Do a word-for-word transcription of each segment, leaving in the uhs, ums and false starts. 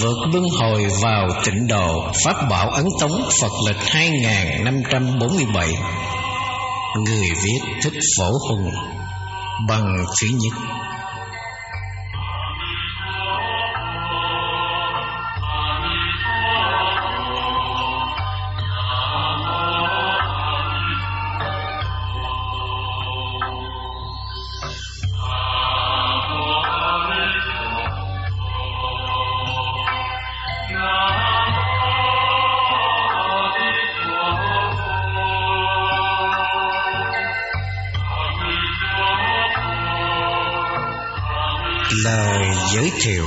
Vượt luân hồi vào tịnh độ, pháp bảo ấn tống, Phật lịch hai nghìn năm trăm bốn mươi bảy. Người viết Thích Phổ Hùng. Bằng thứ nhất. Lời giới thiệu.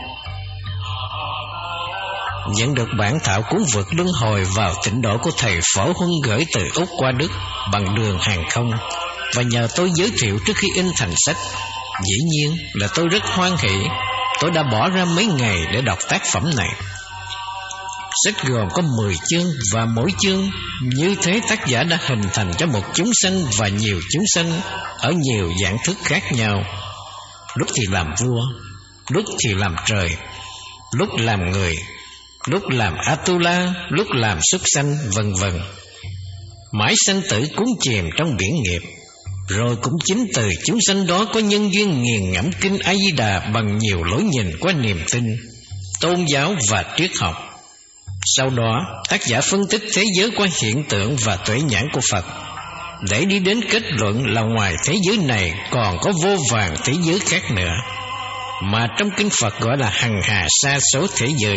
Nhận được bản thảo cuốn Vượt luân hồi vào tịnh độ của thầy Phổ Huân gửi từ Úc qua Đức bằng đường hàng không, và nhờ tôi giới thiệu trước khi in thành sách. Dĩ nhiên là tôi rất hoan hỷ. Tôi đã bỏ ra mấy ngày để đọc tác phẩm này. Sách gồm có mười chương, và mỗi chương như thế tác giả đã hình thành cho một chúng sanh và nhiều chúng sanh ở nhiều dạng thức khác nhau. Lúc thì làm vua, lúc thì làm trời, lúc làm người, lúc làm Atula, lúc làm súc sanh, vân vân. Mãi sanh tử cuốn chìm trong biển nghiệp. Rồi cũng chính từ chúng sanh đó có nhân duyên nghiền ngẫm kinh A Di Đà bằng nhiều lối nhìn qua niềm tin, tôn giáo và triết học. Sau đó tác giả phân tích thế giới qua hiện tượng và tuệ nhãn của Phật, để đi đến kết luận là ngoài thế giới này còn có vô vàn thế giới khác nữa, mà trong kinh Phật gọi là hằng hà sa số thế giới.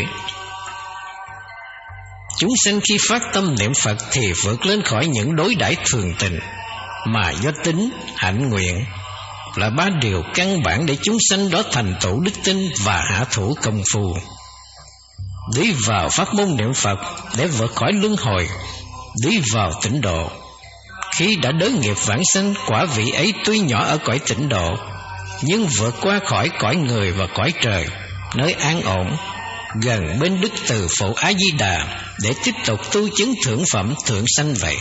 Chúng sanh khi phát tâm niệm Phật thì vượt lên khỏi những đối đãi thường tình, mà do tính, hạnh nguyện là ba điều căn bản để chúng sanh đó thành tựu đức tin và hạ thủ công phu. Đi vào pháp môn niệm Phật để vượt khỏi luân hồi, đi vào tịnh độ. Khi đã đới nghiệp vãng sanh, quả vị ấy tuy nhỏ ở cõi tịnh độ, nhưng vượt qua khỏi cõi người và cõi trời, nơi an ổn, gần bên Đức Từ Phụ A Di Đà, để tiếp tục tu chứng thượng phẩm thượng sanh vậy.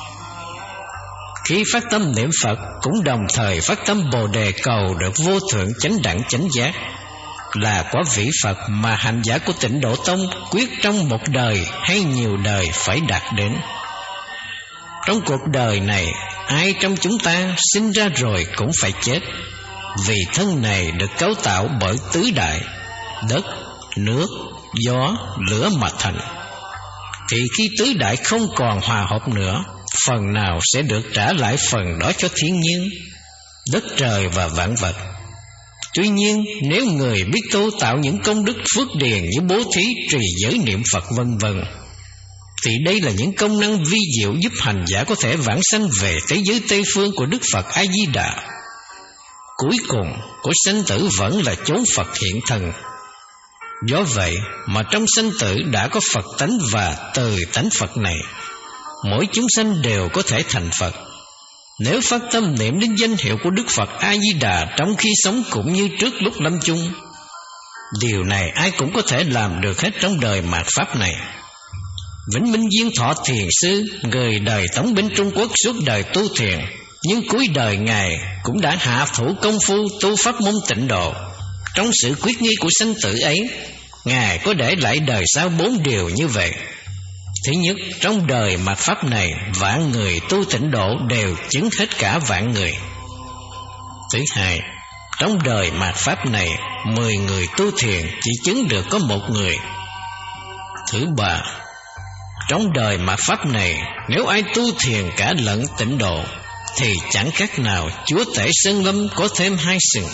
Khi phát tâm niệm Phật, cũng đồng thời phát tâm Bồ Đề cầu được vô thượng chánh đẳng chánh giác, là quả vị Phật mà hành giả của Tịnh Độ Tông quyết trong một đời hay nhiều đời phải đạt đến. Trong cuộc đời này, ai trong chúng ta sinh ra rồi cũng phải chết, vì thân này được cấu tạo bởi tứ đại: đất, nước, gió, lửa mà thành. Thì khi tứ đại không còn hòa hợp nữa, phần nào sẽ được trả lại phần đó cho thiên nhiên, đất trời và vạn vật. Tuy nhiên, nếu người biết tu tạo những công đức phước điền như bố thí, trì giới, niệm Phật vân vân, thì đây là những công năng vi diệu giúp hành giả có thể vãng sanh về thế giới Tây phương của Đức Phật A Di Đà. Cuối cùng của sanh tử vẫn là chốn Phật hiện thân. Do vậy mà trong sanh tử đã có Phật tánh, và từ tánh Phật này, mỗi chúng sanh đều có thể thành Phật. Nếu phát tâm niệm đến danh hiệu của Đức Phật A Di Đà trong khi sống cũng như trước lúc lâm chung, điều này ai cũng có thể làm được hết trong đời mạt pháp này. Vĩnh Minh Diên Thọ Thiền Sư, người đời Tống bên Trung Quốc suốt đời tu thiền, nhưng cuối đời Ngài cũng đã hạ thủ công phu tu pháp môn tịnh độ. Trong sự quyết nghi của sanh tử ấy, Ngài có để lại đời sau bốn điều như vậy. Thứ nhất, trong đời mạt pháp này, vạn người tu tịnh độ đều chứng hết cả vạn người. Thứ hai, trong đời mạt pháp này, mười người tu thiền chỉ chứng được có một người. Thứ ba, trong đời mạt pháp này, nếu ai tu thiền cả lẫn tịnh độ, thì chẳng khác nào Chúa Tể Sơn Lâm có thêm hai sừng.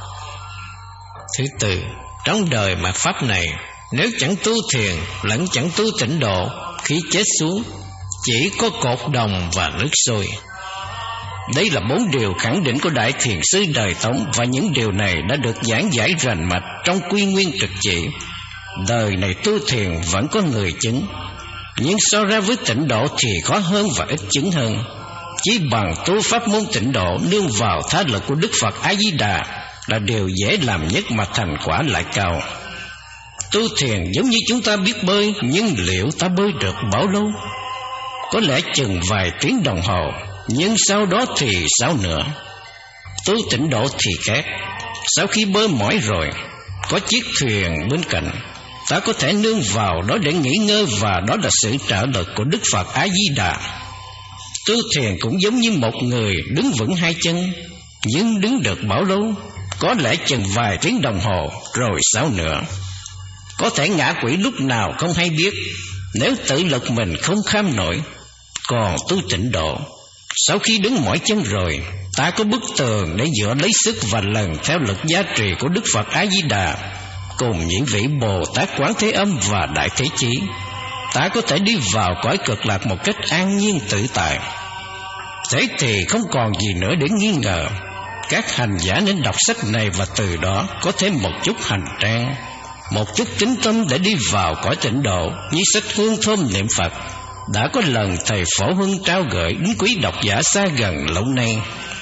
Thứ tư, trong đời mạt pháp này, nếu chẳng tu thiền lẫn chẳng tu tịnh độ, khi chết xuống chỉ có cột đồng và nước sôi. Đây là bốn điều khẳng định của Đại Thiền Sư đời Tống, và những điều này đã được giảng giải rành mạch trong Quy Nguyên Trực Chỉ. Đời này tu thiền vẫn có người chứng, nhưng so ra với tịnh độ thì khó hơn và ít chứng hơn. Chỉ bằng tu pháp môn tịnh độ nương vào tha lực của Đức Phật A Di Đà là điều dễ làm nhất, mà thành quả lại cao. Tu thiền giống như chúng ta biết bơi, nhưng liệu ta bơi được bao lâu? Có lẽ chừng vài tiếng đồng hồ, nhưng sau đó thì sao nữa? Tu tịnh độ thì khác. Sau khi bơi mỏi rồi, có chiếc thuyền bên cạnh, ta có thể nương vào đó để nghỉ ngơi, và đó là sự trợ lực của Đức Phật A Di Đà. Tu thiền cũng giống như một người đứng vững hai chân, nhưng đứng được bao lâu? Có lẽ chừng vài tiếng đồng hồ, rồi sao nữa? Có thể ngã quỵ lúc nào không hay biết, nếu tự lực mình không kham nổi. Còn tu tịnh độ, sau khi đứng mỏi chân rồi, ta có bức tường để dựa lấy sức và lần theo lực giá trị của Đức Phật A Di Đà cùng những vị Bồ Tát Quán Thế Âm và Đại Thế Chí. Ta có thể đi vào cõi cực lạc một cách an nhiên tự tại. Thế thì không còn gì nữa để nghi ngờ. Các hành giả nên đọc sách này và từ đó có thêm một chút hành trang, một chút tín tâm để đi vào cõi tịnh độ, như sách Hương Thơm Niệm Phật đã có lần thầy Phổ Huân trao gửi đến quý độc giả xa gần lâu nay.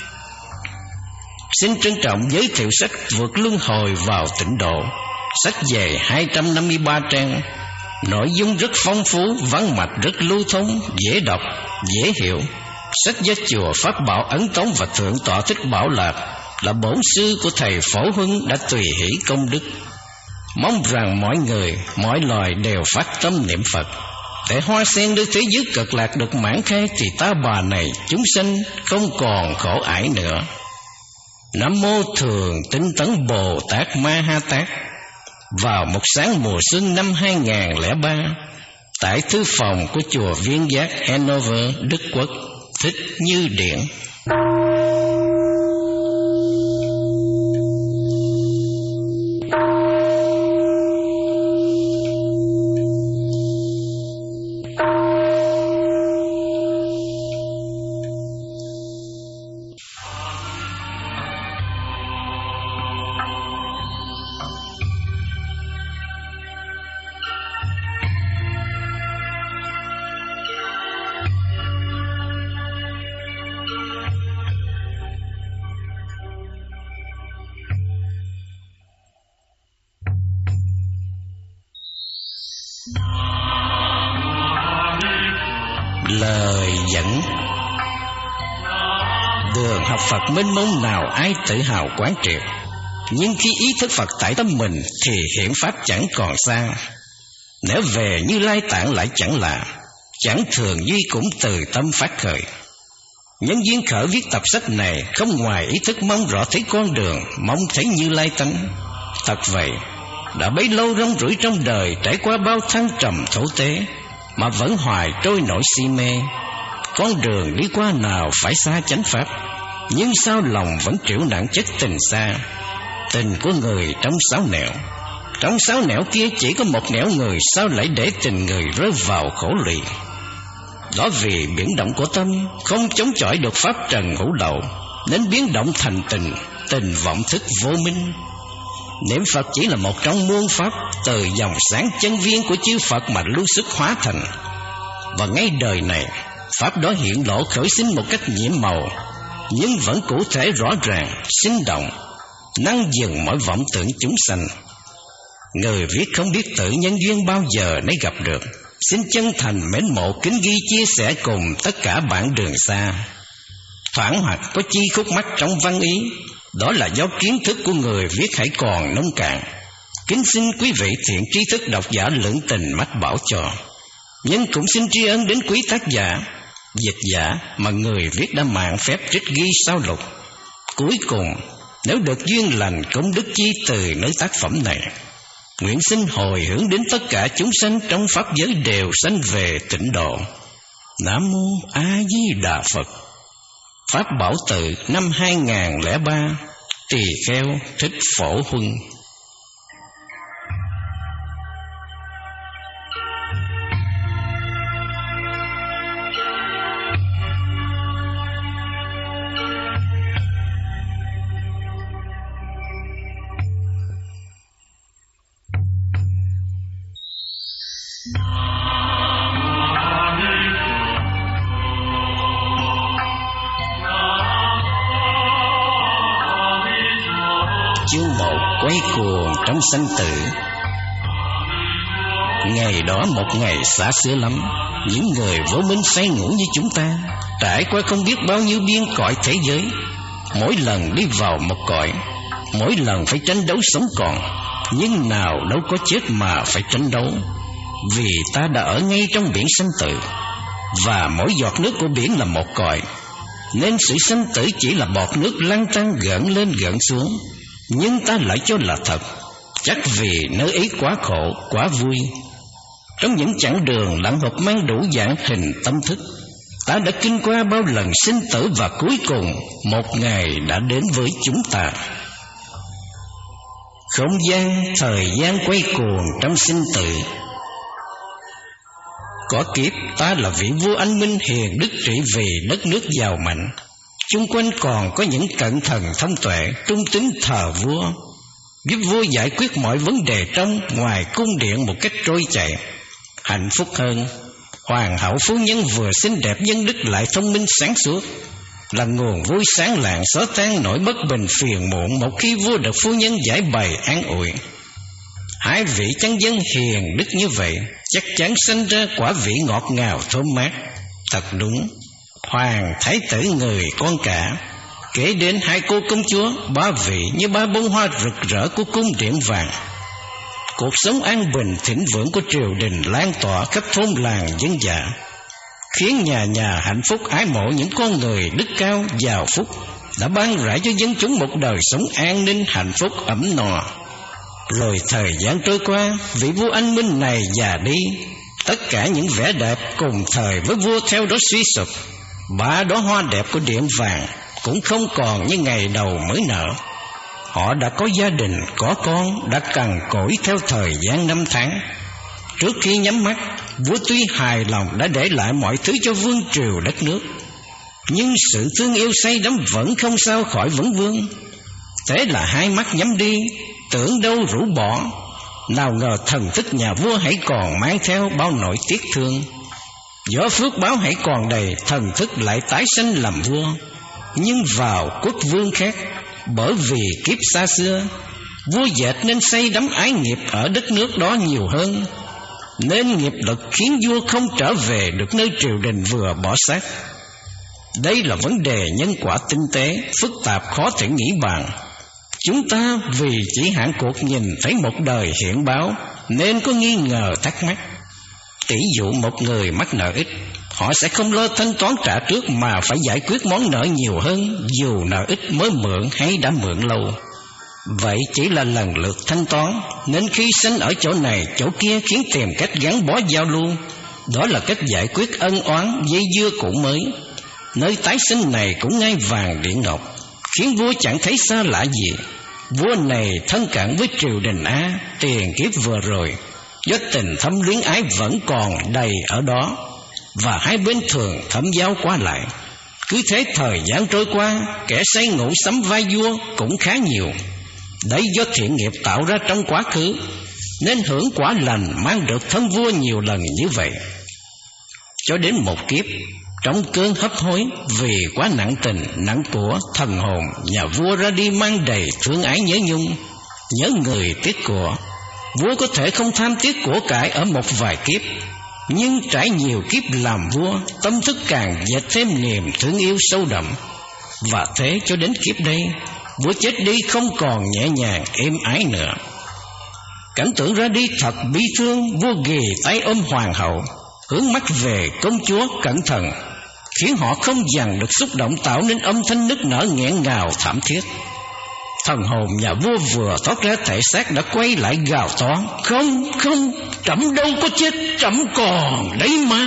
Xin trân trọng giới thiệu sách Vượt Luân Hồi vào Tịnh Độ. Sách dày hai trăm năm mươi ba trang, nội dung rất phong phú, văn mạch rất lưu thông, dễ đọc, dễ hiểu. Sách do chùa Pháp Bảo Ấn Tống và Thượng tọa Thích Bảo Lạc là bổn sư của thầy Phổ Huân đã tùy hỷ công đức. Mong rằng mọi người, mọi loài đều phát tâm niệm Phật, để hoa sen nơi thế giới cực lạc được mãn khai, thì ta bà này chúng sanh không còn khổ ải nữa. Nam mô Thường Tinh Tấn Bồ Tát Ma Ha Tát. Vào một sáng mùa xuân năm hai nghìn không trăm lẻ ba, tại thư phòng của chùa Viên Giác Hanover, Đức Quốc, Thích Như Điển. Lời dẫn. Đường học Phật mênh mông nào ai tự hào quán triệt, nhưng khi ý thức Phật tại tâm mình thì hiển pháp chẳng còn xa. Nếu về Như Lai Tạng lại chẳng lạ, chẳng thường duy cũng từ tâm phát khởi. Nhân duyên khởi viết tập sách này không ngoài ý thức mong rõ thấy con đường, mong thấy Như Lai tánh. Thật vậy, đã bấy lâu rong ruổi trong đời, trải qua bao thăng trầm thổ tế, mà vẫn hoài trôi nổi si mê. Con đường đi qua nào phải xa chánh pháp, nhưng sao lòng vẫn chịu nặng chất tình xa. Tình của người trong sáu nẻo, trong sáu nẻo kia chỉ có một nẻo người, sao lại để tình người rơi vào khổ lụy. Đó vì biến động của tâm không chống chọi được pháp trần hữu lậu, nên biến động thành tình, tình vọng thức vô minh. Niệm Phật chỉ là một trong muôn pháp, từ dòng sáng chân viên của chư Phật mà lưu xuất hóa thành. Và ngay đời này, pháp đó hiện lộ khởi sinh một cách nhiễm màu, nhưng vẫn cụ thể rõ ràng, sinh động, năng dừng mọi vọng tưởng chúng sanh. Người viết không biết tự nhân duyên bao giờ mới gặp được. Xin chân thành mến mộ kính ghi chia sẻ cùng tất cả bạn đường xa. Thoảng hoặc có chi khúc mắc trong văn ý, đó là do kiến thức của người viết hãy còn nông cạn. Kính xin quý vị thiện trí thức độc giả lượng tình mách bảo cho. Nhưng cũng xin tri ân đến quý tác giả, dịch giả mà người viết đã mạng phép trích ghi sao lục. Cuối cùng, nếu được duyên lành công đức chi từ nơi tác phẩm này, nguyện xin hồi hướng đến tất cả chúng sanh trong pháp giới đều sanh về tịnh độ. Nam mô A Di Đà Phật. Pháp Bảo Tự năm hai nghìn không trăm lẻ ba, Tỳ Kheo Thích Phổ Huân. Chương một, quay cuồng trong sanh tử. Ngày đó một ngày xa xưa lắm, những người vô minh say ngủ như chúng ta trải qua không biết bao nhiêu biên cõi thế giới. Mỗi lần đi vào một cõi, mỗi lần phải tranh đấu sống còn, Nhưng nào đâu có chết mà phải tranh đấu, vì ta đã ở ngay trong biển sanh tử, và mỗi giọt nước của biển là một cội, nên sự sanh tử chỉ là bọt nước lăn tăn gợn lên gợn xuống. Nhưng ta lại cho là thật, chắc vì nơi ấy quá khổ, quá vui. Trong những chặng đường lặn hộp mang đủ dạng hình tâm thức, ta đã kinh qua bao lần sinh tử, và cuối cùng một ngày đã đến với chúng ta. Không gian, thời gian quay cuồng trong sinh tử. Có kiếp ta là vị vua anh minh hiền đức trị vì đất nước giàu mạnh. Chung quanh còn có những cận thần thông tuệ trung tín thờ vua, giúp vua giải quyết mọi vấn đề trong ngoài cung điện một cách trôi chảy. Hạnh phúc hơn, hoàng hậu phu nhân vừa xinh đẹp nhân đức lại thông minh sáng suốt, là nguồn vui sáng lạng xóa tan nỗi bất bình phiền muộn một khi vua được phu nhân giải bày an ủi. Hai vị chân dân hiền đức như vậy chắc chắn sinh ra quả vị ngọt ngào thơm mát. Thật đúng, hoàng thái tử người con cả, kể đến hai cô công chúa, ba vị như ba bông hoa rực rỡ của cung điện vàng. Cuộc sống an bình thịnh vượng của triều đình lan tỏa khắp thôn làng dân dạ, khiến nhà nhà hạnh phúc ái mộ những con người đức cao giàu phúc, đã ban rãi cho dân chúng một đời sống an ninh hạnh phúc ấm no. Rồi thời gian trôi qua, vị vua anh minh này già đi, tất cả những vẻ đẹp cùng thời với vua theo đó suy sụp. Ba đóa hoa đẹp của điện vàng cũng không còn như ngày đầu mới nở. Họ đã có gia đình, có con, đã cằn cỗi theo thời gian năm tháng. Trước khi nhắm mắt, vua tuy hài lòng đã để lại mọi thứ cho vương triều đất nước, nhưng sự thương yêu say đắm vẫn không sao khỏi vững vương. Thế là hai mắt nhắm đi, tưởng đâu rũ bỏ, nào ngờ thần thức nhà vua hãy còn mang theo bao nỗi tiếc thương. Gió phước báo hãy còn đầy, thần thức lại tái sanh làm vua, nhưng vào quốc vương khác. Bởi vì kiếp xa xưa, vua dệt nên say đắm ái nghiệp ở đất nước đó nhiều hơn, nên nghiệp lực khiến vua không trở về được nơi triều đình vừa bỏ xác. Đây là vấn đề nhân quả tinh tế, phức tạp khó thể nghĩ bàn. Chúng ta vì chỉ hạn cuộc nhìn thấy một đời hiện báo, nên có nghi ngờ thắc mắc. Tỷ dụ một người mắc nợ ít, họ sẽ không lo thanh toán trả trước mà phải giải quyết món nợ nhiều hơn, dù nợ ít mới mượn hay đã mượn lâu. Vậy chỉ là lần lượt thanh toán, nên khi sinh ở chỗ này chỗ kia khiến tìm cách gắn bó giao lưu. Đó là cách giải quyết ân oán dây dưa cũ mới. Nơi tái sinh này cũng ngai vàng điện ngọc, khiến vua chẳng thấy xa lạ gì. Vua này thân cận với triều đình A, tiền kiếp vừa rồi, do tình thâm luyến ái vẫn còn đầy ở đó, và hai bên thường thẩm giao qua lại. Cứ thế thời gian trôi qua, kẻ say ngủ sắm vai vua cũng khá nhiều. Đấy do thiện nghiệp tạo ra trong quá khứ, nên hưởng quả lành mang được thân vua nhiều lần như vậy. Cho đến một kiếp, trong cơn hấp hối vì quá nặng tình nặng của, thần hồn nhà vua ra đi mang đầy thương ái nhớ nhung, nhớ người tiếc của. Vua có thể không tham tiếc của cải ở một vài kiếp, nhưng trải nhiều kiếp làm vua, tâm thức càng dệt thêm niềm thương yêu sâu đậm. Và thế cho đến kiếp đây, vua chết đi không còn nhẹ nhàng êm ái nữa. Cảnh tượng ra đi thật bi thương. Vua ghì tay ôm hoàng hậu, hướng mắt về công chúa cẩn thận, khiến họ không dằn được xúc động, tạo nên âm thanh nức nở nghẹn ngào thảm thiết. Thần hồn nhà vua vừa thoát ra thể xác đã quay lại gào to: Không, không, trẫm đâu có chết, trẫm còn đấy mà.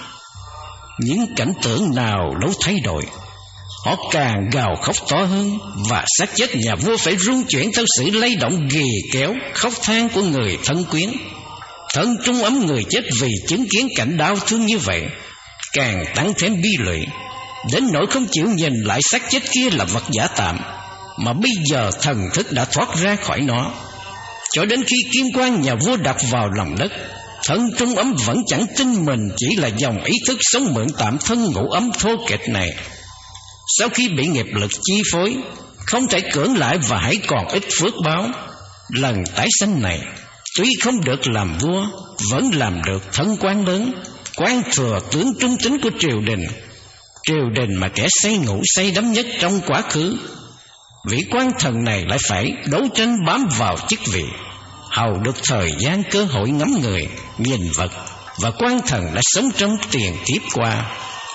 Những cảnh tượng nào lâu thay đổi, họ càng gào khóc to hơn, và xác chết nhà vua phải rung chuyển theo sự lay động ghì kéo khóc than của người thân quyến. Thân trung ấm người chết vì chứng kiến cảnh đau thương như vậy, càng tăng thêm bi lụy, đến nỗi không chịu nhìn lại xác chết kia là vật giả tạm, mà bây giờ thần thức đã thoát ra khỏi nó. Cho đến khi kim quan nhà vua đặt vào lòng đất, thân trung ấm vẫn chẳng tin mình chỉ là dòng ý thức sống mượn tạm thân ngủ ấm thô kệch này. Sau khi bị nghiệp lực chi phối, không thể cưỡng lại và hãy còn ít phước báo, lần tái sanh này tuy không được làm vua, vẫn làm được thân quan lớn, quan thừa tướng trung tín của triều đình. Triều đình mà kẻ say ngủ say đắm nhất trong quá khứ, vị quan thần này lại phải đấu tranh bám vào chức vị. hầu được thời gian cơ hội ngắm người, nhìn vật, và quan thần đã sống trong tiền kiếp qua.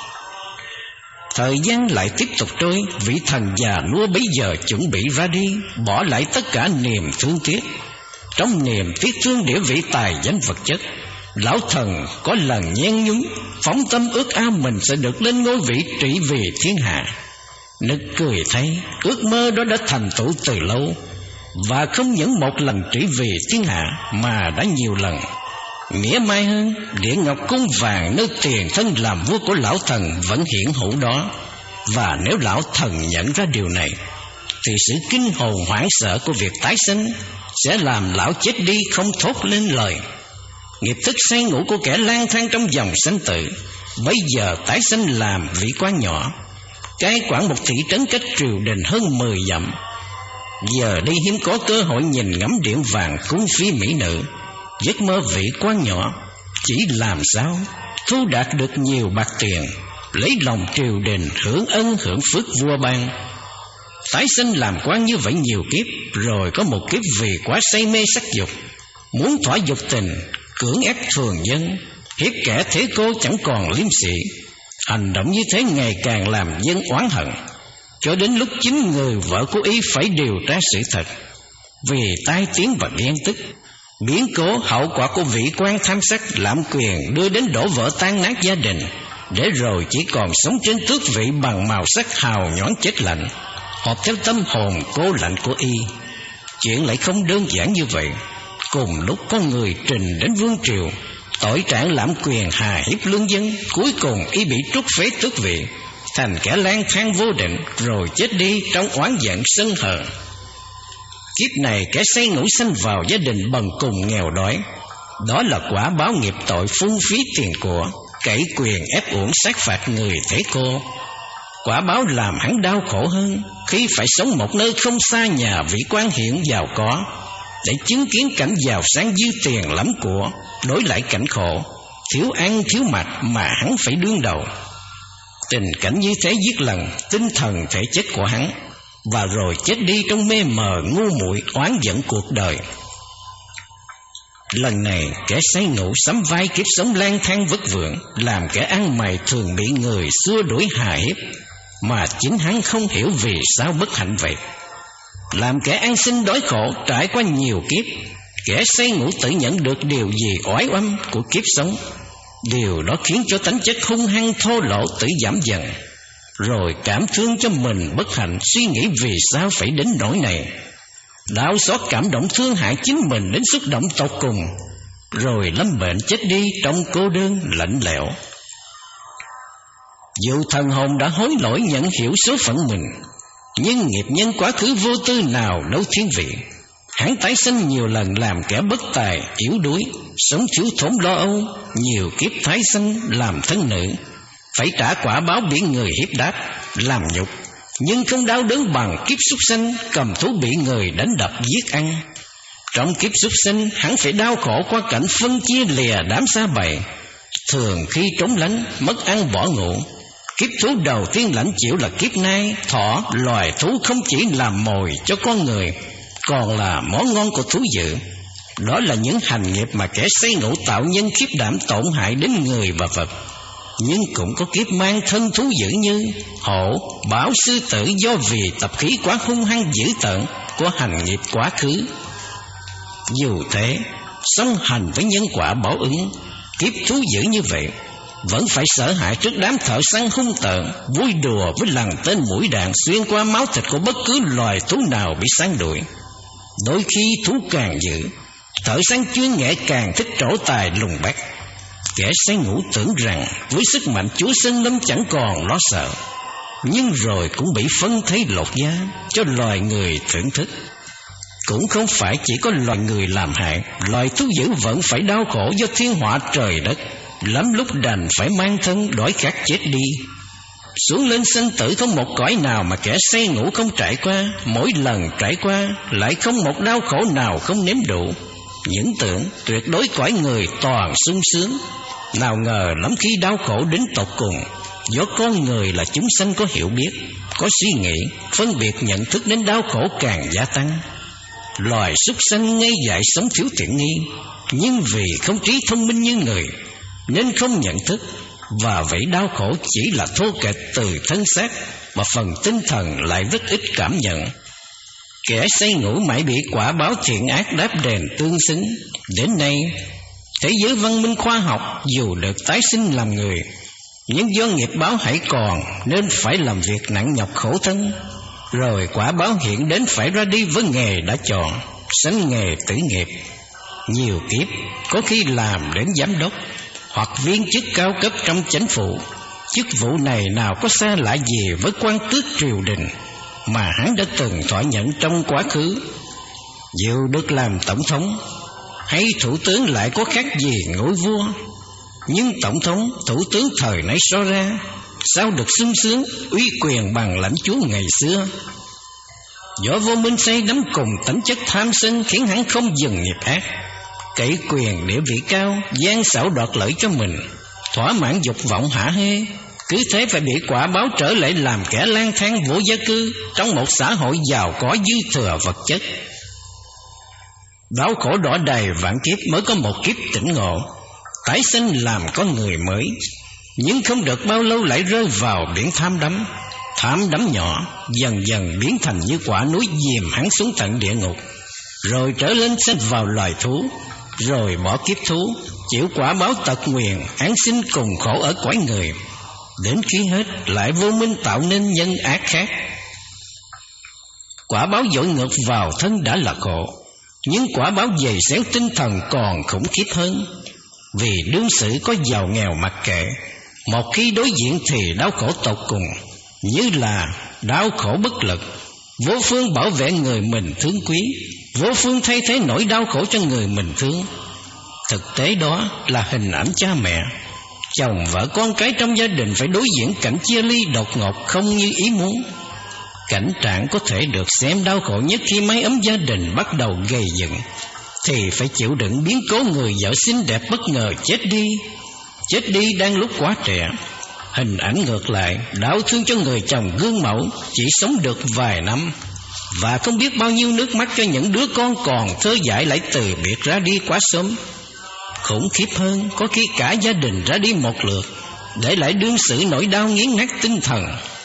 Thời gian lại tiếp tục trôi, vị thần già nua bấy giờ chuẩn bị ra đi, bỏ lại tất cả niềm thương tiếc. Trong niềm tiếc thương địa vị tài danh vật chất, lão thần có lần nhen nhúm, phóng tâm ước ao mình sẽ được lên ngôi vị trị vì thiên hạ. Nực cười thấy ước mơ đó đã thành tựu từ lâu, và không những một lần trị vì thiên hạ mà đã nhiều lần. Nghĩa mai hơn, địa ngọc cung vàng nơi tiền thân làm vua của lão thần vẫn hiển hữu đó. Và nếu lão thần nhận ra điều này, thì sự kinh hồn hoảng sợ của việc tái sinh sẽ làm lão chết đi không thốt lên lời. Nghiệp thức say ngủ của kẻ lang thang trong dòng sanh tử bây giờ tái sinh làm vị quan nhỏ, cai quản một thị trấn cách triều đình hơn mười dặm. Giờ đây hiếm có cơ hội nhìn ngắm điện vàng cung phi mỹ nữ. Giấc mơ vị quan nhỏ chỉ làm sao thu đạt được nhiều bạc tiền, lấy lòng triều đình, hưởng ân hưởng phước vua ban. Tái sinh làm quan như vậy nhiều kiếp, rồi có một kiếp vì quá say mê sắc dục, muốn thỏa dục tình, cưỡng ép thường dân, hiếp kẻ thế cô chẳng còn liêm sĩ. Hành động như thế ngày càng làm dân oán hận, cho đến lúc chính người vợ của y phải điều tra sự thật. Vì tai tiếng và ghen tức, biến cố hậu quả của vị quan tham sắc lạm quyền đưa đến đổ vỡ tan nát gia đình, để rồi chỉ còn sống trên tước vị bằng màu sắc hào nhoáng chết lạnh, hợp theo tâm hồn cô lạnh của y. Chuyện lại không đơn giản như vậy. Cùng lúc có người trình đến vương triều, tội trạng lạm quyền hà hiếp lương dân, cuối cùng y bị trút phế tước vị, thành kẻ lang thang vô định, rồi chết đi trong oán giận sân hờn. Kiếp này kẻ say ngủ sanh vào gia đình bần cùng nghèo đói, đó là quả báo nghiệp tội phung phí tiền của, cậy quyền ép uổng sát phạt người thế cô. Quả báo làm hắn đau khổ hơn khi phải sống một nơi không xa nhà vị quan hiện giàu có, để chứng kiến cảnh giàu sang dư tiền lắm của, đối lại cảnh khổ thiếu ăn thiếu mặc mà hắn phải đương đầu. Tình cảnh như thế giết lần tinh thần thể chất của hắn, và rồi chết đi trong mê mờ ngu muội oán giận cuộc đời. Lần này kẻ say ngủ sắm vai kiếp sống lang thang vất vưởng, làm kẻ ăn mày thường bị người xua đuổi hà hiếp, mà chính hắn không hiểu vì sao bất hạnh vậy. Làm kẻ ăn xin đói khổ trải qua nhiều kiếp, kẻ say ngủ tự nhận được điều gì oái oăm của kiếp sống. Điều đó khiến cho tánh chất hung hăng thô lỗ tự giảm dần, rồi cảm thương cho mình bất hạnh, suy nghĩ vì sao phải đến nỗi này. Đau xót cảm động thương hại chính mình đến xúc động tột cùng, rồi lâm bệnh chết đi trong cô đơn lạnh lẽo. Dù thần hồn đã hối lỗi nhận hiểu số phận mình, nhưng nghiệp nhân quá khứ vô tư nào đâu thiên vị. Hắn tái sinh nhiều lần làm kẻ bất tài, yếu đuối, sống thiếu thốn lo âu, nhiều kiếp tái sinh làm thân nữ, phải trả quả báo bị người hiếp đáp, làm nhục, nhưng không đau đớn bằng kiếp súc sinh cầm thú bị người đánh đập giết ăn. Trong kiếp súc sinh, hắn phải đau khổ qua cảnh phân chia lìa đám xa bầy, thường khi trốn lánh, mất ăn bỏ ngủ. Kiếp thú đầu tiên lãnh chịu là kiếp nai, thỏ, loài thú không chỉ làm mồi cho con người, còn là món ngon của thú dữ. Đó là những hành nghiệp mà kẻ say ngủ tạo nhân khiếp đảm tổn hại đến người và vật. Nhưng cũng có kiếp mang thân thú dữ như hổ, báo, sư tử, do vì tập khí quá hung hăng dữ tợn của hành nghiệp quá khứ. Dù thế, song hành với nhân quả báo ứng, kiếp thú dữ như vậy vẫn phải sợ hãi trước đám thợ săn hung tợn, vui đùa với lằn tên mũi đạn xuyên qua máu thịt của bất cứ loài thú nào bị săn đuổi. Đôi khi thú càng dữ, thợ săn chuyên nghệ càng thích trổ tài lùng bắt. Kẻ say ngủ tưởng rằng với sức mạnh Chúa Sơn Lâm chẳng còn lo sợ, nhưng rồi cũng bị phân thấy lột da cho loài người thưởng thức. Cũng không phải chỉ có loài người làm hại, loài thú dữ vẫn phải đau khổ do thiên họa trời đất, lắm lúc đành phải mang thân đói khát chết đi. Xuống lên sinh tử không một cõi nào mà kẻ say ngủ không trải qua, mỗi lần trải qua lại không một đau khổ nào không nếm đủ. Những tưởng tuyệt đối cõi người toàn sung sướng, nào ngờ lắm khi đau khổ đến tột cùng, do con người là chúng sanh có hiểu biết, có suy nghĩ, phân biệt nhận thức nên đau khổ càng gia tăng. loài súc sanh ngây dại sống thiếu tiện nghi, nhưng vì không trí thông minh như người nên không nhận thức, và vậy đau khổ chỉ là thô kệch từ thân xác, mà phần tinh thần lại rất ít cảm nhận. Kẻ say ngủ mãi bị quả báo thiện ác đáp đền tương xứng. Đến nay, thế giới văn minh khoa học dù được tái sinh làm người, nhưng do nghiệp báo hãy còn nên phải làm việc nặng nhọc khổ thân, rồi quả báo hiện đến phải ra đi với nghề đã chọn, sanh nghề tử nghiệp. Nhiều kiếp có khi làm đến giám đốc hoặc viên chức cao cấp trong chính phủ. Chức vụ này nào có xa lạ gì với quan tước triều đình mà hắn đã từng thọ nhận trong quá khứ. Dù được làm tổng thống hay thủ tướng lại có khác gì ngôi vua, nhưng tổng thống, thủ tướng thời nay so ra sao được sung sướng uy quyền bằng lãnh chúa ngày xưa. Do vô minh say đắm cùng tánh chất tham sân khiến hắn không dừng nghiệp ác, cậy quyền địa vị cao, gian xảo đoạt lợi cho mình, thỏa mãn dục vọng hả hê, cứ thế phải bị quả báo trở lại làm kẻ lang thang vô gia cư trong một xã hội giàu có dư thừa vật chất. Đau khổ đọa đầy vạn kiếp mới có một kiếp tỉnh ngộ, tái sinh làm con người mới, nhưng không được bao lâu lại rơi vào biển tham đắm. Tham đắm nhỏ dần dần biến thành như quả núi dìm hắn xuống tận địa ngục, rồi trở lên sinh vào loài thú, rồi bỏ kiếp thú, chịu quả báo tật nguyền, án sinh cùng khổ ở cõi người, đến khi hết lại vô minh tạo nên nhân ác khác. Quả báo dội ngược vào thân đã là khổ, nhưng quả báo dày xéo tinh thần còn khủng khiếp hơn. Vì đương sự có giàu nghèo mặc kệ, một khi đối diện thì đau khổ tột cùng, như là đau khổ bất lực, vô phương bảo vệ người mình thương quý, vô phương thay thế nỗi đau khổ cho người mình thương. Thực tế đó là hình ảnh cha mẹ, chồng vợ con cái trong gia đình phải đối diện cảnh chia ly đột ngột không như ý muốn. Cảnh trạng có thể được xem đau khổ nhất khi mái ấm gia đình bắt đầu gầy dựng, thì phải chịu đựng biến cố người vợ xinh đẹp bất ngờ chết đi. Chết đi đang lúc quá trẻ. Hình ảnh ngược lại, đau thương cho người chồng gương mẫu chỉ sống được vài năm, và không biết bao nhiêu nước mắt cho những đứa con còn thơ dại lại từ biệt ra đi quá sớm. Khủng khiếp hơn, có khi cả gia đình ra đi một lượt, để lại đương sự nỗi đau nghiến nát tinh thần.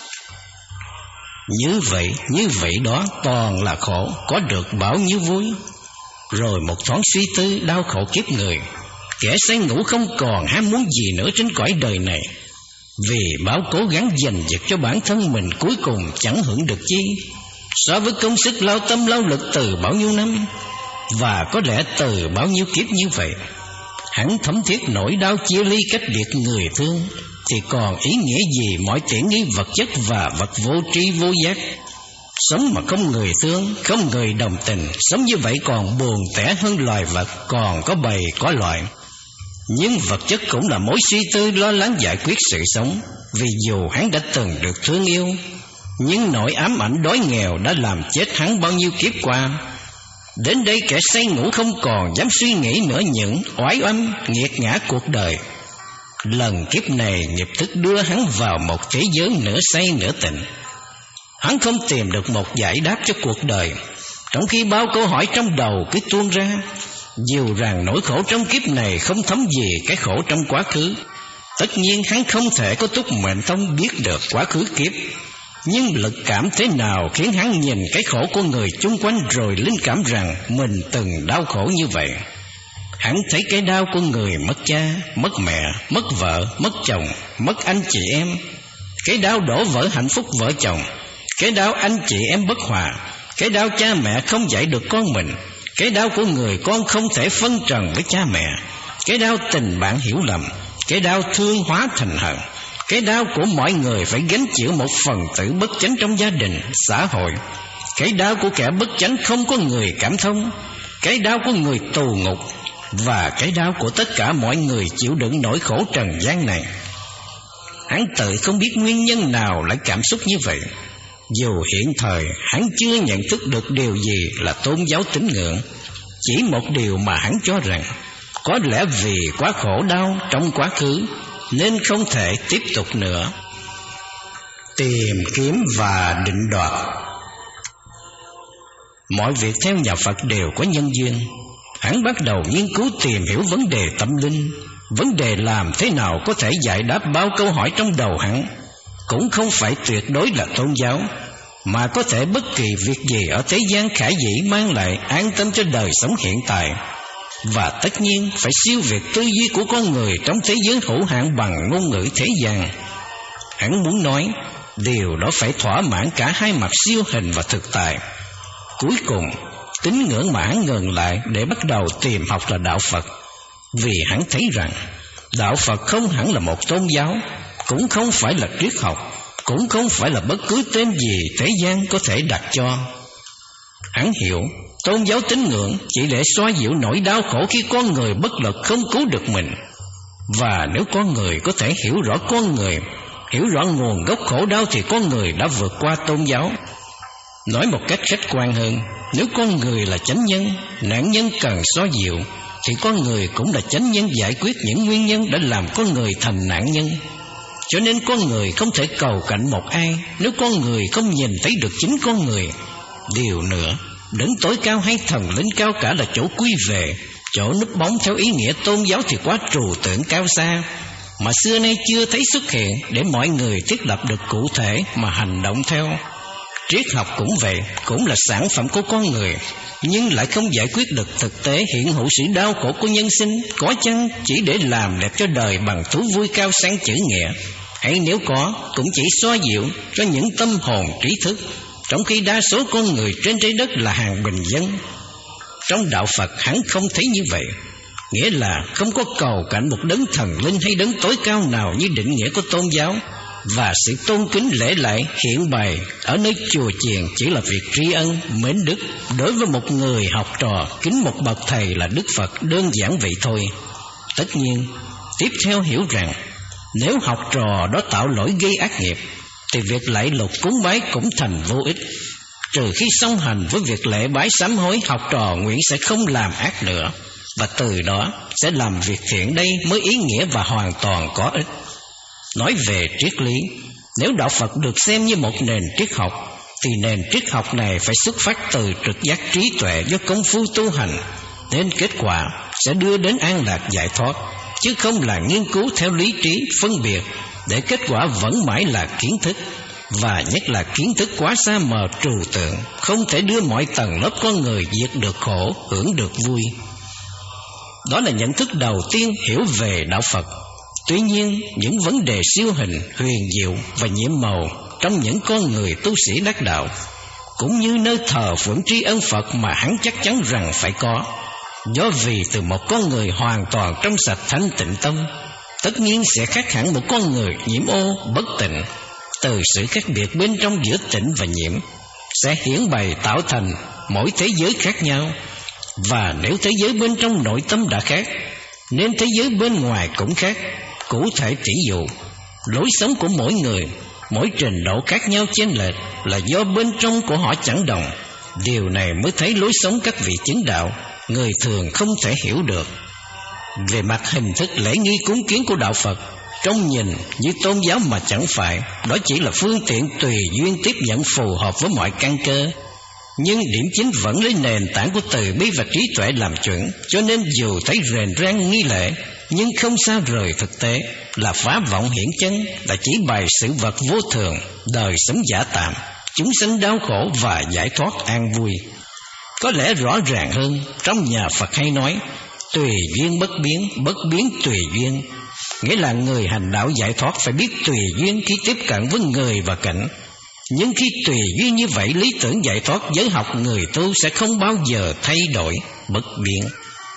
Như vậy, như vậy đó toàn là khổ, có được bao nhiêu vui. Rồi một thoáng suy tư đau khổ kiếp người, kẻ say ngủ không còn ham muốn gì nữa trên cõi đời này, vì báo cố gắng giành giật cho bản thân mình cuối cùng chẳng hưởng được chi so với công sức lao tâm lao lực từ bao nhiêu năm, và có lẽ từ bao nhiêu kiếp như vậy. Hắn thấm thiết nỗi đau chia ly cách biệt người thương, thì còn ý nghĩa gì mọi tiện nghi vật chất và vật vô tri vô giác. Sống mà không người thương, không người đồng tình, sống như vậy còn buồn tẻ hơn loài vật, còn có bầy có loại. Nhưng vật chất cũng là mối suy tư lo lắng giải quyết sự sống, vì dù hắn đã từng được thương yêu, nhưng nỗi ám ảnh đói nghèo đã làm chết hắn bao nhiêu kiếp qua. Đến đây kẻ say ngủ không còn dám suy nghĩ nữa những oái oăm nghiệt ngã cuộc đời. Lần kiếp này nghiệp thức đưa hắn vào một thế giới nửa say nửa tỉnh. Hắn không tìm được một giải đáp cho cuộc đời, trong khi bao câu hỏi trong đầu cứ tuôn ra. Dù rằng nỗi khổ trong kiếp này không thấm gì cái khổ trong quá khứ, tất nhiên hắn không thể có túc mệnh thông biết được quá khứ kiếp. Nhưng lực cảm thế nào khiến hắn nhìn cái khổ của người chung quanh rồi linh cảm rằng mình từng đau khổ như vậy. Hắn thấy cái đau của người mất cha, mất mẹ, mất vợ, mất chồng, mất anh chị em, cái đau đổ vỡ hạnh phúc vợ chồng, cái đau anh chị em bất hòa, cái đau cha mẹ không dạy được con mình, cái đau của người con không thể phân trần với cha mẹ, cái đau tình bạn hiểu lầm, cái đau thương hóa thành hận, cái đau của mọi người phải gánh chịu một phần tử bất chánh trong gia đình, xã hội, cái đau của kẻ bất chánh không có người cảm thông, cái đau của người tù ngục, và cái đau của tất cả mọi người chịu đựng nỗi khổ trần gian này. Hắn tự không biết nguyên nhân nào lại cảm xúc như vậy. Dù hiện thời hắn chưa nhận thức được điều gì là tôn giáo tín ngưỡng, chỉ một điều mà hắn cho rằng có lẽ vì quá khổ đau trong quá khứ nên không thể tiếp tục nữa. Tìm kiếm và định đoạt. Mọi việc theo nhà Phật đều có nhân duyên. Hắn bắt đầu nghiên cứu tìm hiểu vấn đề tâm linh, vấn đề làm thế nào có thể giải đáp bao câu hỏi trong đầu hắn. Cũng không phải tuyệt đối là tôn giáo, mà có thể bất kỳ việc gì ở thế gian khả dĩ mang lại an tâm cho đời sống hiện tại. Và tất nhiên phải siêu việt tư duy của con người trong thế giới hữu hạn bằng ngôn ngữ thế gian. Hắn muốn nói, điều đó phải thỏa mãn cả hai mặt siêu hình và thực tại. Cuối cùng, tín ngưỡng mà hắn ngừng lại để bắt đầu tìm học là đạo Phật. Vì hắn thấy rằng đạo Phật không hẳn là một tôn giáo, cũng không phải là triết học, cũng không phải là bất cứ tên gì thế gian có thể đặt cho. Hắn hiểu tôn giáo tín ngưỡng chỉ để xoa dịu nỗi đau khổ khi con người bất lực không cứu được mình. Và nếu con người có thể hiểu rõ con người, hiểu rõ nguồn gốc khổ đau, thì con người đã vượt qua tôn giáo. Nói một cách khách quan hơn, nếu con người là chánh nhân, nạn nhân cần xoa dịu, thì con người cũng là chánh nhân giải quyết những nguyên nhân đã làm con người thành nạn nhân. Cho nên con người không thể cầu cạnh một ai nếu con người không nhìn thấy được chính con người. Điều nữa, đấng tối cao hay thần linh cao cả là chỗ quy về, chỗ núp bóng theo ý nghĩa tôn giáo thì quá trừu tượng cao xa, mà xưa nay chưa thấy xuất hiện để mọi người thiết lập được cụ thể mà hành động theo. Triết học cũng vậy, cũng là sản phẩm của con người, nhưng lại không giải quyết được thực tế hiện hữu sự đau khổ của nhân sinh, có chăng chỉ để làm đẹp cho đời bằng thú vui cao sang chữ nghĩa, hay nếu có cũng chỉ xoa dịu cho những tâm hồn trí thức, trong khi đa số con người trên trái đất là hàng bình dân. Trong đạo Phật hắn không thấy như vậy, nghĩa là không có cầu cạnh một đấng thần linh hay đấng tối cao nào như định nghĩa của tôn giáo, và sự tôn kính lễ lại hiện bày ở nơi chùa chiền chỉ là việc tri ân mến đức. Đối với một người học trò, kính một bậc thầy là Đức Phật, đơn giản vậy thôi. Tất nhiên tiếp theo hiểu rằng nếu học trò đó tạo lỗi gây ác nghiệp, thì việc lạy lục cúng bái cũng thành vô ích. Trừ khi song hành với việc lễ bái sám hối, học trò nguyện sẽ không làm ác nữa, và từ đó sẽ làm việc thiện, đây mới ý nghĩa và hoàn toàn có ích. Nói về triết lý, nếu đạo Phật được xem như một nền triết học, thì nền triết học này phải xuất phát từ trực giác trí tuệ do công phu tu hành, nên kết quả sẽ đưa đến an lạc giải thoát, chứ không là nghiên cứu theo lý trí phân biệt, để kết quả vẫn mãi là kiến thức, và nhất là kiến thức quá xa mờ trừu tượng, không thể đưa mọi tầng lớp con người diệt được khổ, hưởng được vui. Đó là nhận thức đầu tiên hiểu về đạo Phật. Tuy nhiên, những vấn đề siêu hình, huyền diệu và nhiệm màu trong những con người tu sĩ đắc đạo, cũng như nơi thờ phượng tri ân Phật mà hắn chắc chắn rằng phải có, do vì từ một con người hoàn toàn trong sạch thanh tịnh tâm, tất nhiên sẽ khác hẳn một con người nhiễm ô, bất tịnh. Từ sự khác biệt bên trong giữa tịnh và nhiễm sẽ hiển bày tạo thành mỗi thế giới khác nhau. Và nếu thế giới bên trong nội tâm đã khác, nên thế giới bên ngoài cũng khác. Cụ thể tỷ dụ, lối sống của mỗi người, mỗi trình độ khác nhau chênh lệch là do bên trong của họ chẳng đồng. Điều này mới thấy lối sống các vị chứng đạo người thường không thể hiểu được. Về mặt hình thức lễ nghi cúng kiến của đạo Phật, trông nhìn như tôn giáo mà chẳng phải, đó chỉ là phương tiện tùy duyên tiếp nhận phù hợp với mọi căn cơ. Nhưng điểm chính vẫn lấy nền tảng của từ bi và trí tuệ làm chuẩn, cho nên dù thấy rền rang nghi lễ, nhưng không xa rời thực tế, là phá vọng hiển chân, là chỉ bày sự vật vô thường, đời sống giả tạm, chúng sanh đau khổ và giải thoát an vui. Có lẽ rõ ràng hơn, trong nhà Phật hay nói, tùy duyên bất biến, bất biến tùy duyên, nghĩa là người hành đạo giải thoát phải biết tùy duyên khi tiếp cận với người và cảnh. Nhưng khi tùy duyên như vậy, lý tưởng giải thoát giới học người tu sẽ không bao giờ thay đổi, bất biến.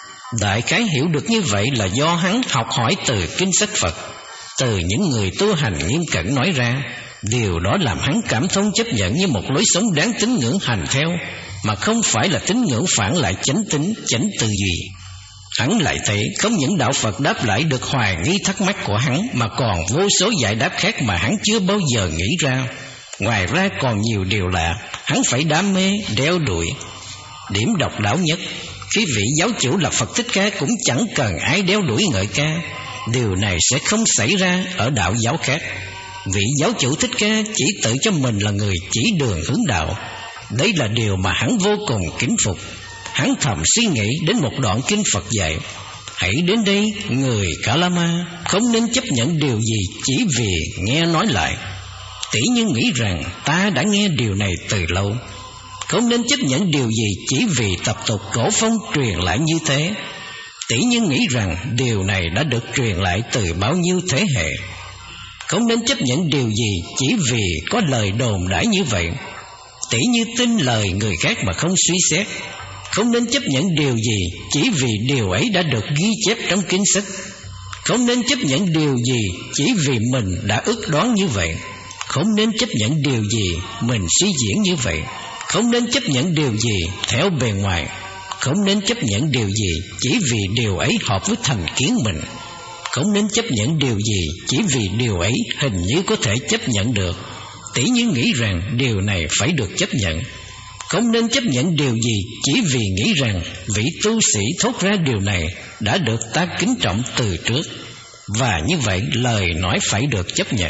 Đại khái hiểu được như vậy là do hắn học hỏi từ kinh sách Phật, từ những người tu hành nghiêm cẩn nói ra. Điều đó làm hắn cảm thông chấp nhận như một lối sống đáng tín ngưỡng hành theo, mà không phải là tín ngưỡng phản lại chánh tính, chánh tư duy. Hắn lại thấy không những đạo Phật đáp lại được hoài nghi thắc mắc của hắn, mà còn vô số giải đáp khác mà hắn chưa bao giờ nghĩ ra. Ngoài ra còn nhiều điều lạ hắn phải đam mê, đeo đuổi. Điểm độc đáo nhất, khi vị giáo chủ là Phật Thích Ca cũng chẳng cần ai đeo đuổi ngợi ca. Điều này sẽ không xảy ra ở đạo giáo khác. Vị giáo chủ Thích Ca chỉ tự cho mình là người chỉ đường hướng đạo, Đấy là điều mà hắn vô cùng kính phục. Hắn thầm suy nghĩ đến một đoạn kinh Phật dạy: hãy đến đây người Kalama, không nên chấp nhận điều gì chỉ vì nghe nói lại. Tỷ như nghĩ rằng ta đã nghe điều này từ lâu. Không nên chấp nhận điều gì chỉ vì tập tục cổ phong truyền lại như thế. Tỷ như nghĩ rằng điều này đã được truyền lại từ bao nhiêu thế hệ. Không nên chấp nhận điều gì chỉ vì có lời đồn đãi như vậy. Tỷ như tin lời người khác mà không suy xét. Không nên chấp nhận điều gì chỉ vì điều ấy đã được ghi chép trong kinh sách. Không nên chấp nhận điều gì chỉ vì mình đã ước đoán như vậy. Không nên chấp nhận điều gì mình suy diễn như vậy. Không nên chấp nhận điều gì theo bề ngoài. Không nên chấp nhận điều gì chỉ vì điều ấy hợp với thành kiến mình. Không nên chấp nhận điều gì chỉ vì điều ấy hình như có thể chấp nhận được. Tỷ như nghĩ rằng điều này phải được chấp nhận. Không nên chấp nhận điều gì chỉ vì nghĩ rằng vị tu sĩ thốt ra điều này đã được ta kính trọng từ trước, và như vậy lời nói phải được chấp nhận.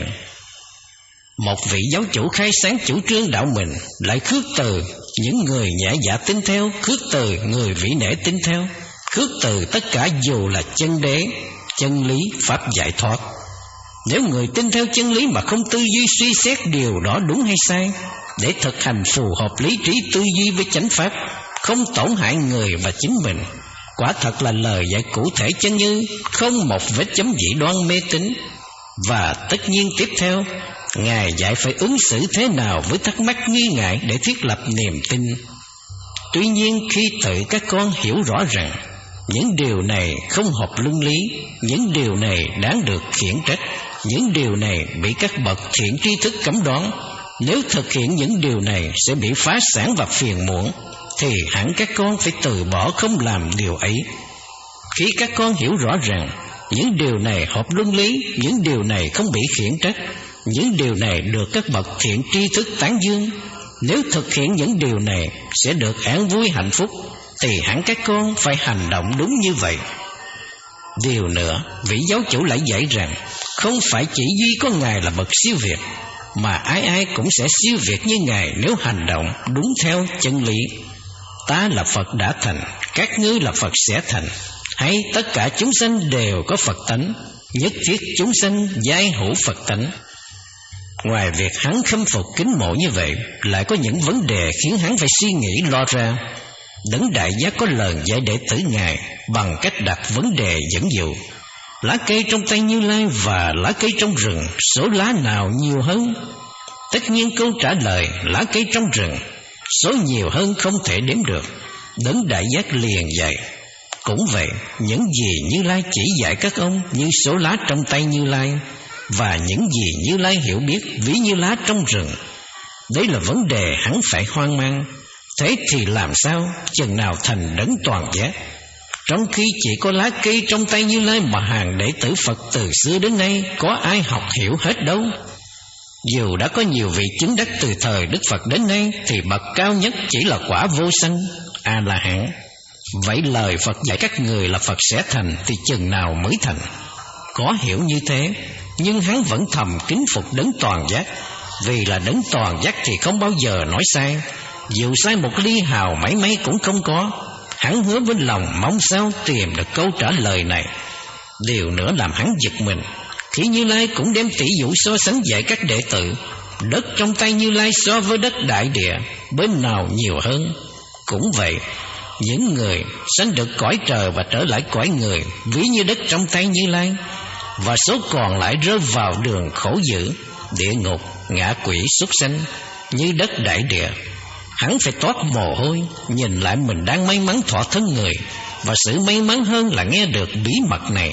Một vị giáo chủ khai sáng chủ trương đạo mình lại khước từ những người nhẹ dạ tin theo, khước từ người vĩ nể tin theo, khước từ tất cả dù là chân đế, chân lý, pháp giải thoát. Nếu người tin theo chân lý mà không tư duy suy xét điều đó đúng hay sai, để thực hành phù hợp lý trí tư duy với chánh pháp, không tổn hại người và chính mình, quả thật là lời dạy cụ thể chân như, không một vết chấm dị đoan mê tín. Và tất nhiên tiếp theo, Ngài dạy phải ứng xử thế nào với thắc mắc nghi ngại để thiết lập niềm tin. Tuy nhiên khi tự các con hiểu rõ rằng những điều này không hợp luân lý, những điều này đáng được khiển trách, những điều này bị các bậc thiện tri thức cấm đoán, nếu thực hiện những điều này sẽ bị phá sản và phiền muộn, thì hẳn các con phải từ bỏ không làm điều ấy. Khi các con hiểu rõ rằng những điều này hợp luân lý, những điều này không bị khiển trách, những điều này được các bậc thiện tri thức tán dương, nếu thực hiện những điều này sẽ được an vui hạnh phúc, thì hẳn các con phải hành động đúng như vậy. Điều nữa, vị giáo chủ lại dạy rằng không phải chỉ duy có Ngài là bậc siêu việt, mà ai ai cũng sẽ siêu việt như Ngài nếu hành động đúng theo chân lý. Ta là Phật đã thành, các ngươi là Phật sẽ thành, hay tất cả chúng sanh đều có Phật tánh, nhất thiết chúng sanh giai hữu Phật tánh. Ngoài việc hắn khâm phục kính mộ như vậy, lại có những vấn đề khiến hắn phải suy nghĩ lo ra. Đấng Đại Giác có lần dạy đệ tử Ngài bằng cách đặt vấn đề dẫn dụ: lá cây trong tay Như Lai và lá cây trong rừng, số lá nào nhiều hơn? Tất nhiên câu trả lời: lá cây trong rừng, số nhiều hơn không thể đếm được. Đấng Đại Giác liền dạy: cũng vậy, những gì Như Lai chỉ dạy các ông như số lá trong tay Như Lai, và những gì Như Lai hiểu biết ví như lá trong rừng. Đấy là vấn đề hắn phải hoang mang. Thế thì làm sao, chừng nào thành đấng toàn giác? Trong khi chỉ có lá cây trong tay Như Lai mà hàng đệ tử Phật từ xưa đến nay có ai học hiểu hết đâu. Dù đã có nhiều vị chứng đắc từ thời Đức Phật đến nay, thì bậc cao nhất chỉ là quả vô sanh, A-la-hán. Vậy lời Phật dạy các người là Phật sẽ thành thì chừng nào mới thành? Có hiểu như thế, nhưng hắn vẫn thầm kính phục đấng toàn giác. Vì là đấng toàn giác thì không bao giờ nói sai, dù sai một ly hào mảy may cũng không có. Hắn hứa với lòng mong sao tìm được câu trả lời này. Điều nữa làm hắn giật mình khi Như Lai cũng đem tỷ dụ so sánh dạy các đệ tử: đất trong tay Như Lai so với đất đại địa, bên nào nhiều hơn? Cũng vậy, những người sanh được cõi trời và trở lại cõi người ví như đất trong tay Như Lai, và số còn lại rơi vào đường khổ dữ, địa ngục, ngạ quỷ, súc sanh như đất đại địa. Hắn phải toát mồ hôi nhìn lại mình đang may mắn thọ thân người, và sự may mắn hơn là nghe được bí mật này.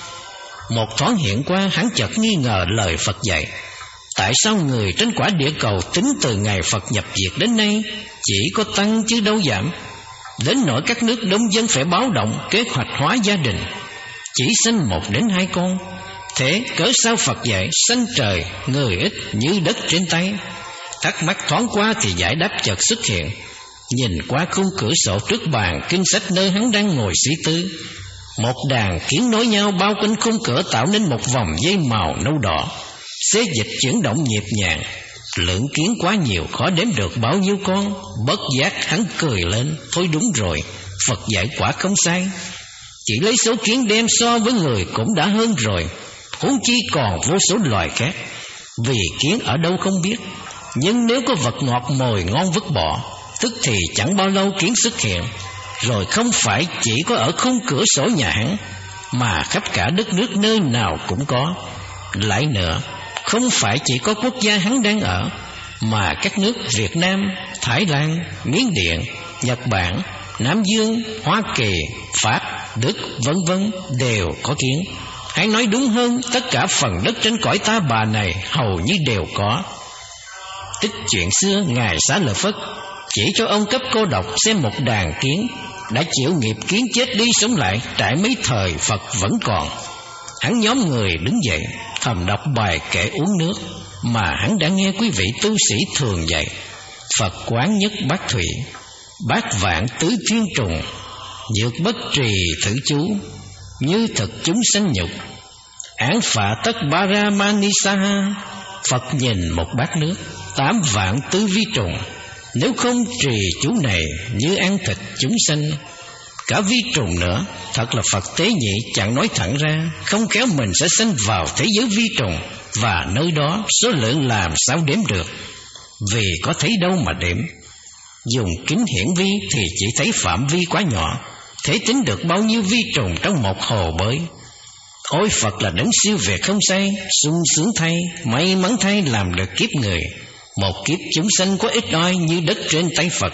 Một thoáng hiện qua, hắn chợt nghi ngờ lời Phật dạy: tại sao người trên quả địa cầu tính từ ngày Phật nhập diệt đến nay chỉ có tăng chứ đâu giảm, đến nỗi các nước đông dân phải báo động kế hoạch hóa gia đình, chỉ sinh một đến hai con? Thế cớ sao Phật dạy sanh trời người ít như đất trên tay? Thắc mắc thoáng qua thì giải đáp chợt xuất hiện. Nhìn qua khung cửa sổ trước bàn kinh sách nơi hắn đang ngồi suy tư, một đàn kiến nối nhau bao quanh khung cửa tạo nên một vòng dây màu nâu đỏ, xế dịch chuyển động nhịp nhàng. Lượng kiến quá nhiều, khó đếm được bao nhiêu con. Bất giác hắn cười lên. Thôi đúng rồi, Phật dạy quả không sai. Chỉ lấy số kiến đem so với người cũng đã hơn rồi, huống chi còn vô số loài khác. Vì kiến ở đâu không biết, nhưng nếu có vật ngọt mồi ngon vứt bỏ, tức thì chẳng bao lâu kiến xuất hiện. Rồi không phải chỉ có ở khung cửa sổ nhà hắn, mà khắp cả đất nước nơi nào cũng có. Lại nữa, không phải chỉ có quốc gia hắn đang ở, mà các nước Việt Nam, Thái Lan, Miến Điện, Nhật Bản, Nam Dương, Hoa Kỳ, Pháp, Đức, vân vân đều có kiến. Hãy nói đúng hơn, tất cả phần đất trên cõi Ta Bà này hầu như đều có. Tích chuyện xưa, Ngài Xá Lợi Phất chỉ cho ông cấp cô độc xem một đàn kiến đã chịu nghiệp kiến chết đi sống lại, trải mấy thời Phật vẫn còn. Hắn nhóm người đứng dậy thầm đọc bài kệ uống nước mà hắn đã nghe quý vị tu sĩ thường dạy: Phật quán nhất bát thủy, bát vạn tứ thiên trùng, nhược bất trì thử chú, như thực chúng sanh nhục, án phạ tất ba ra manisa. Phật nhìn một bát nước, tám vạn tứ vi trùng, nếu không trì chú này như ăn thịt chúng sanh. Cả vi trùng nữa, thật là Phật tế nhị chẳng nói thẳng ra, không khéo mình sẽ sanh vào thế giới vi trùng, và nơi đó số lượng làm sao đếm được, vì có thấy đâu mà đếm. Dùng kính hiển vi thì chỉ thấy phạm vi quá nhỏ, thế tính được bao nhiêu vi trùng trong một hồ bơi. Ôi Phật là đấng siêu việt không sai, sung sướng thay, may mắn thay làm được kiếp người. Một kiếp chúng sanh có ít oi như đất trên tay Phật.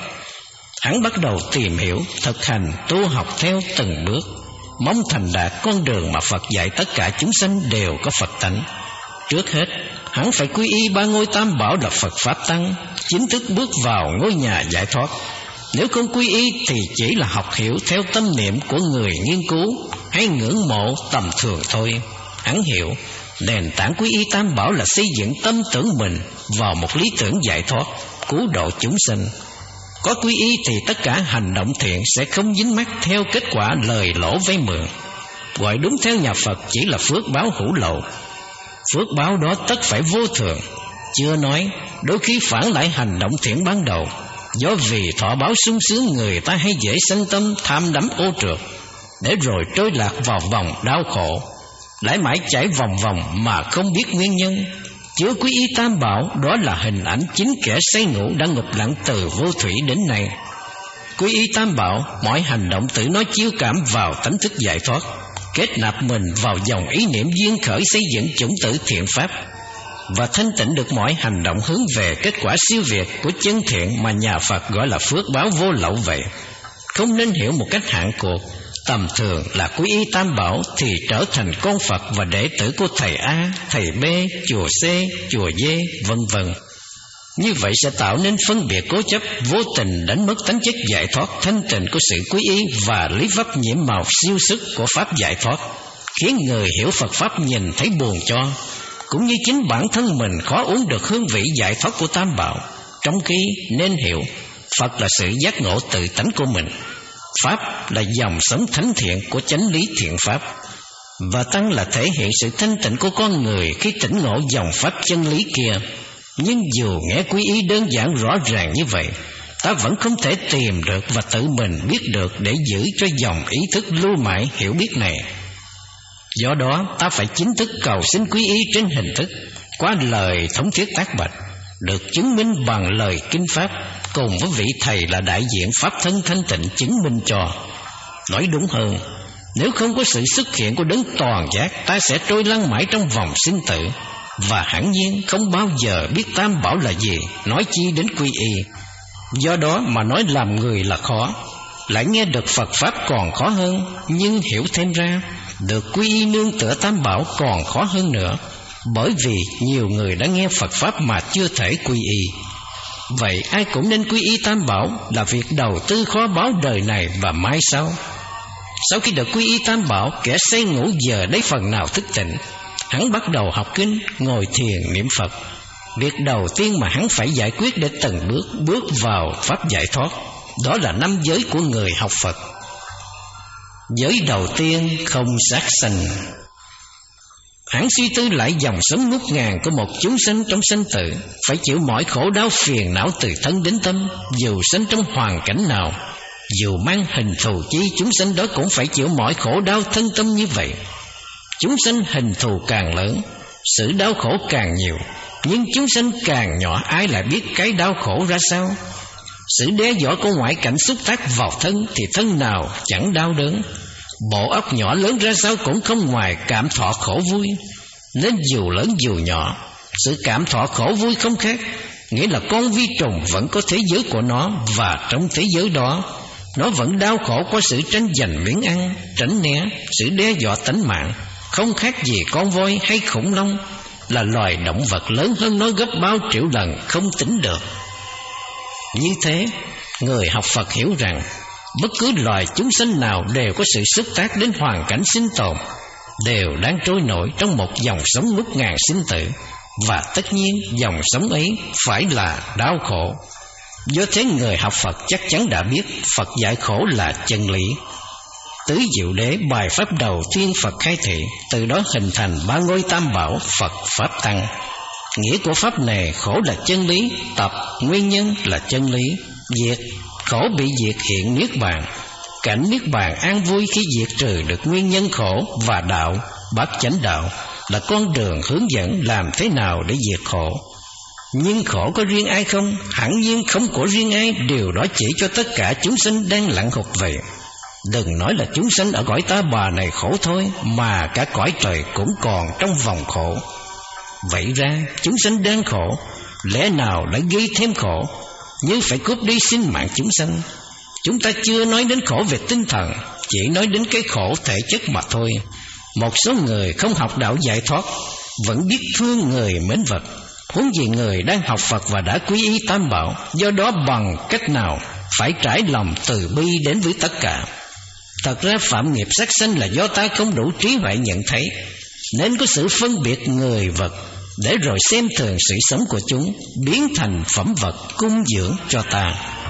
Hắn bắt đầu tìm hiểu, thực hành, tu học theo từng bước, mong thành đạt con đường mà Phật dạy tất cả chúng sanh đều có Phật tánh. Trước hết, hắn phải quy y ba ngôi tam bảo là Phật Pháp Tăng, chính thức bước vào ngôi nhà giải thoát. Nếu không quy y thì chỉ là học hiểu theo tâm niệm của người nghiên cứu hay ngưỡng mộ tầm thường thôi. Hắn hiểu, nền tảng quy y tam bảo là xây dựng tâm tưởng mình vào một lý tưởng giải thoát, cứu độ chúng sanh. Có quy y thì tất cả hành động thiện sẽ không dính mắc theo kết quả lời lỗ vay mượn. Gọi đúng theo nhà Phật chỉ là phước báo hữu lậu. Phước báo đó tất phải vô thường. Chưa nói, đôi khi phản lại hành động thiện ban đầu. Do vì thọ báo sung sướng, người ta hay dễ sanh tâm tham đắm ô trượt, để rồi trôi lạc vào vòng đau khổ, lại mãi chảy vòng vòng mà không biết nguyên nhân. Chưa quy y tam bảo, đó là hình ảnh chính kẻ say ngủ đã ngục lặng từ vô thủy đến nay. Quy y tam bảo, mọi hành động tự nó chiêu cảm vào tánh thức giải thoát, kết nạp mình vào dòng ý niệm duyên khởi xây dựng chủng tử thiện pháp, và thanh tịnh được mọi hành động hướng về kết quả siêu việt của chân thiện mà nhà Phật gọi là phước báo vô lậu vậy. Không nên hiểu một cách hạn cuộc, tầm thường là quy y tam bảo thì trở thành con Phật và đệ tử của thầy A, thầy B, chùa C, chùa D, vân vân. Như vậy sẽ tạo nên phân biệt cố chấp, vô tình đánh mất tánh chất giải thoát thanh tịnh của sự quy y và lý pháp nhiễm màu siêu sức của pháp giải thoát, khiến người hiểu Phật pháp nhìn thấy buồn cho, cũng như chính bản thân mình khó uống được hương vị giải thoát của tam bảo. Trong khi nên hiểu, Phật là sự giác ngộ tự tánh của mình, Pháp là dòng sống thánh thiện của chánh lý thiện Pháp, và Tăng là thể hiện sự thanh tịnh của con người khi tỉnh ngộ dòng Pháp chân lý kia. Nhưng dù nghe quy y đơn giản rõ ràng như vậy, ta vẫn không thể tìm được và tự mình biết được để giữ cho dòng ý thức lưu mãi hiểu biết này. Do đó ta phải chính thức cầu xin quy y trên hình thức, qua lời thống thiết tác bạch, được chứng minh bằng lời kinh pháp, cùng với vị thầy là đại diện pháp thân thanh tịnh chứng minh cho. Nói đúng hơn, nếu không có sự xuất hiện của đấng toàn giác, ta sẽ trôi lăn mãi trong vòng sinh tử, và hẳn nhiên không bao giờ biết tam bảo là gì, nói chi đến quy y. Do đó mà nói làm người là khó, lại nghe được Phật pháp còn khó hơn, nhưng hiểu thêm ra được quy y nương tựa tam bảo còn khó hơn nữa, bởi vì nhiều người đã nghe Phật pháp mà chưa thể quy y. Vậy ai cũng nên quy y tam bảo là việc đầu tư khó báo đời này và mai sau. Sau khi được quy y tam bảo, kẻ say ngủ giờ đấy phần nào thức tỉnh, hắn bắt đầu học kinh, ngồi thiền niệm Phật. Việc đầu tiên mà hắn phải giải quyết để từng bước bước vào pháp giải thoát, đó là năm giới của người học Phật. Giới đầu tiên không sát sanh. Hãy suy tư lại dòng sống ngút ngàn của một chúng sanh trong sanh tử, phải chịu mọi khổ đau phiền não từ thân đến tâm. Dù sinh trong hoàn cảnh nào, dù mang hình thù chi, chúng sanh đó cũng phải chịu mọi khổ đau thân tâm như vậy. Chúng sanh hình thù càng lớn, sự đau khổ càng nhiều. Nhưng chúng sanh càng nhỏ, ai lại biết cái đau khổ ra sao? Sự đe dọa của ngoại cảnh xúc tác vào thân thì thân nào chẳng đau đớn. Bộ óc nhỏ lớn ra sao cũng không ngoài cảm thọ khổ vui. Nên dù lớn dù nhỏ, sự cảm thọ khổ vui không khác. Nghĩa là con vi trùng vẫn có thế giới của nó, và trong thế giới đó nó vẫn đau khổ qua sự tranh giành miếng ăn, tránh né, sự đe dọa tính mạng. Không khác gì con voi hay khủng long, là loài động vật lớn hơn nó gấp bao triệu lần không tính được. Như thế, người học Phật hiểu rằng bất cứ loài chúng sanh nào đều có sự xúc tác đến hoàn cảnh sinh tồn, đều đang trôi nổi trong một dòng sống ngút ngàn sinh tử. Và tất nhiên dòng sống ấy phải là đau khổ. Do thế người học Phật chắc chắn đã biết Phật dạy khổ là chân lý. Tứ Diệu Đế bài pháp đầu tiên Phật khai thị, từ đó hình thành ba ngôi tam bảo Phật Pháp Tăng. Nghĩa của pháp này, khổ là chân lý, tập nguyên nhân là chân lý, diệt khổ bị diệt hiện niết bàn. Cảnh niết bàn an vui khi diệt trừ được nguyên nhân khổ, và đạo bát chánh đạo là con đường hướng dẫn làm thế nào để diệt khổ. Nhưng khổ có riêng ai không? Hẳn nhiên không có riêng ai. Điều đó chỉ cho tất cả chúng sanh đang lặn hụt về. Đừng nói là chúng sanh ở cõi ta bà này khổ thôi, mà cả cõi trời cũng còn trong vòng khổ. Vậy ra chúng sanh đang khổ, lẽ nào lại gây thêm khổ, như phải cướp đi sinh mạng chúng sanh. Chúng ta chưa nói đến khổ về tinh thần, chỉ nói đến cái khổ thể chất mà thôi. Một số người không học đạo giải thoát vẫn biết thương người mến vật, huống gì người đang học Phật và đã quy y tam bảo. Do đó bằng cách nào phải trải lòng từ bi đến với tất cả. Thật ra phạm nghiệp sát sanh là do ta không đủ trí huệ nhận thấy, nên có sự phân biệt người vật, để rồi xem thường sự sống của chúng, biến thành phẩm vật cung dưỡng cho ta.